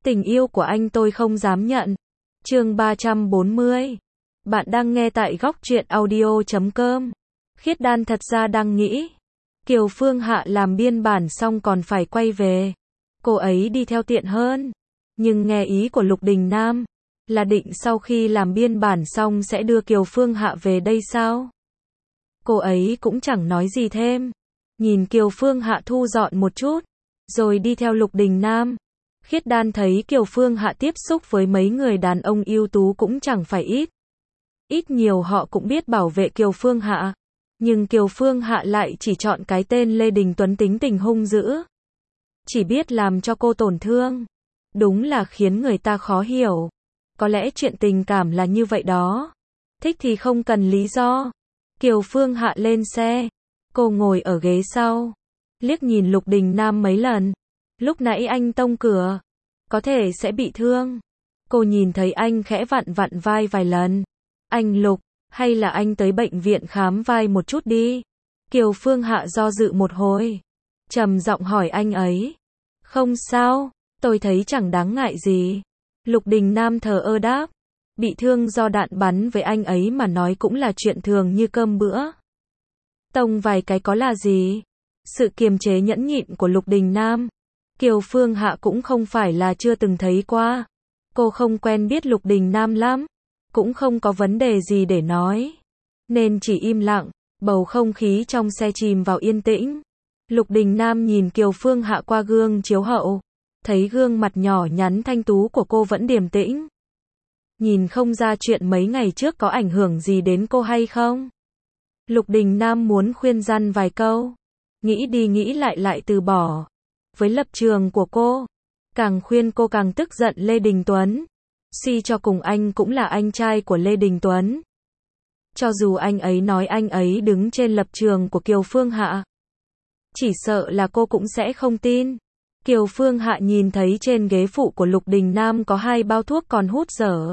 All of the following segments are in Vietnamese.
Tình yêu của anh tôi không dám nhận. Chương 340. Bạn đang nghe tại góc truyện audio.com. Khiết Đan thật ra đang nghĩ, Kiều Phương Hạ làm biên bản xong còn phải quay về. Cô ấy đi theo tiện hơn. Nhưng nghe ý của Lục Đình Nam, là định sau khi làm biên bản xong sẽ đưa Kiều Phương Hạ về đây sao? Cô ấy cũng chẳng nói gì thêm. Nhìn Kiều Phương Hạ thu dọn một chút, rồi đi theo Lục Đình Nam. Khiết Đan thấy Kiều Phương Hạ tiếp xúc với mấy người đàn ông ưu tú cũng chẳng phải ít. Ít nhiều họ cũng biết bảo vệ Kiều Phương Hạ. Nhưng Kiều Phương Hạ lại chỉ chọn cái tên Lê Đình Tuấn tính tình hung dữ. Chỉ biết làm cho cô tổn thương. Đúng là khiến người ta khó hiểu. Có lẽ chuyện tình cảm là như vậy đó. Thích thì không cần lý do. Kiều Phương Hạ lên xe. Cô ngồi ở ghế sau. Liếc nhìn Lục Đình Nam mấy lần. Lúc nãy anh tông cửa. Có thể sẽ bị thương. Cô nhìn thấy anh khẽ vặn vặn vai vài lần. Anh Lục, hay là anh tới bệnh viện khám vai một chút đi. Kiều Phương Hạ do dự một hồi. Trầm giọng hỏi anh ấy. Không sao, tôi thấy chẳng đáng ngại gì. Lục Đình Nam thờ ơ đáp. Bị thương do đạn bắn với anh ấy mà nói cũng là chuyện thường như cơm bữa. Tông vài cái có là gì? Sự kiềm chế nhẫn nhịn của Lục Đình Nam. Kiều Phương Hạ cũng không phải là chưa từng thấy qua. Cô không quen biết Lục Đình Nam lắm. Cũng không có vấn đề gì để nói. Nên chỉ im lặng, bầu không khí trong xe chìm vào yên tĩnh. Lục Đình Nam nhìn Kiều Phương Hạ qua gương chiếu hậu. Thấy gương mặt nhỏ nhắn thanh tú của cô vẫn điềm tĩnh. Nhìn không ra chuyện mấy ngày trước có ảnh hưởng gì đến cô hay không? Lục Đình Nam muốn khuyên răn vài câu. Nghĩ đi nghĩ lại từ bỏ. Với lập trường của cô, càng khuyên cô càng tức giận Lê Đình Tuấn. Suy cho cùng anh cũng là anh trai của Lê Đình Tuấn. Cho dù anh ấy nói anh ấy đứng trên lập trường của Kiều Phương Hạ, chỉ sợ là cô cũng sẽ không tin. Kiều Phương Hạ nhìn thấy trên ghế phụ của Lục Đình Nam có 2 bao thuốc còn hút dở.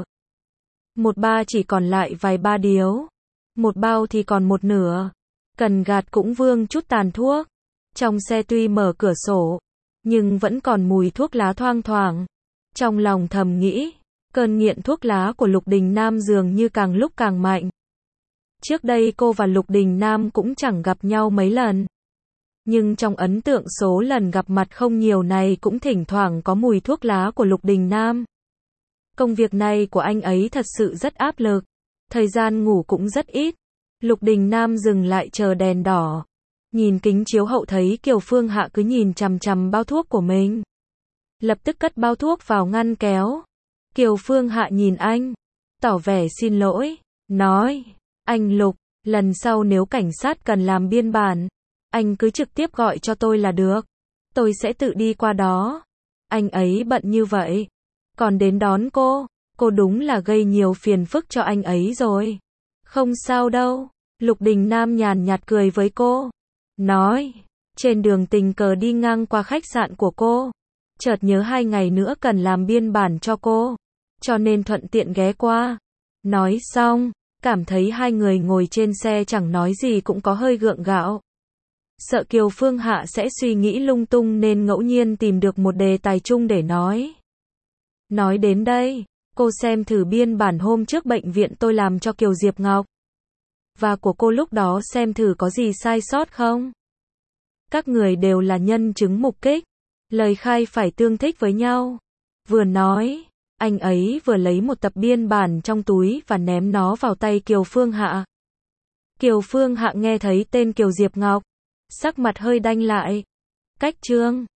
Một ba chỉ còn lại vài ba điếu. Một bao thì còn một nửa. Cần gạt cũng vương chút tàn thuốc. Trong xe tuy mở cửa sổ, nhưng vẫn còn mùi thuốc lá thoang thoảng. Trong lòng thầm nghĩ, cơn nghiện thuốc lá của Lục Đình Nam dường như càng lúc càng mạnh. Trước đây cô và Lục Đình Nam cũng chẳng gặp nhau mấy lần. Nhưng trong ấn tượng số lần gặp mặt không nhiều này cũng thỉnh thoảng có mùi thuốc lá của Lục Đình Nam. Công việc này của anh ấy thật sự rất áp lực. Thời gian ngủ cũng rất ít. Lục Đình Nam dừng lại chờ đèn đỏ. Nhìn kính chiếu hậu thấy Kiều Phương Hạ cứ nhìn chằm chằm bao thuốc của mình. Lập tức cất bao thuốc vào ngăn kéo. Kiều Phương Hạ nhìn anh, tỏ vẻ xin lỗi, nói, anh Lục, lần sau nếu cảnh sát cần làm biên bản, anh cứ trực tiếp gọi cho tôi là được. Tôi sẽ tự đi qua đó. Anh ấy bận như vậy. Còn đến đón cô đúng là gây nhiều phiền phức cho anh ấy rồi. Không sao đâu. Lục Đình Nam nhàn nhạt cười với cô. Nói, trên đường tình cờ đi ngang qua khách sạn của cô. Chợt nhớ 2 ngày nữa cần làm biên bản cho cô. Cho nên thuận tiện ghé qua. Nói xong, cảm thấy hai người ngồi trên xe chẳng nói gì cũng có hơi gượng gạo. Sợ Kiều Phương Hạ sẽ suy nghĩ lung tung nên ngẫu nhiên tìm được một đề tài chung để nói. Nói đến đây, cô xem thử biên bản hôm trước bệnh viện tôi làm cho Kiều Diệp Ngọc. Và của cô lúc đó xem thử có gì sai sót không. Các người đều là nhân chứng mục kích. Lời khai phải tương thích với nhau. Vừa nói, anh ấy vừa lấy một tập biên bản trong túi và ném nó vào tay Kiều Phương Hạ. Kiều Phương Hạ nghe thấy tên Kiều Diệp Ngọc. Sắc mặt hơi đanh lại. Cách chương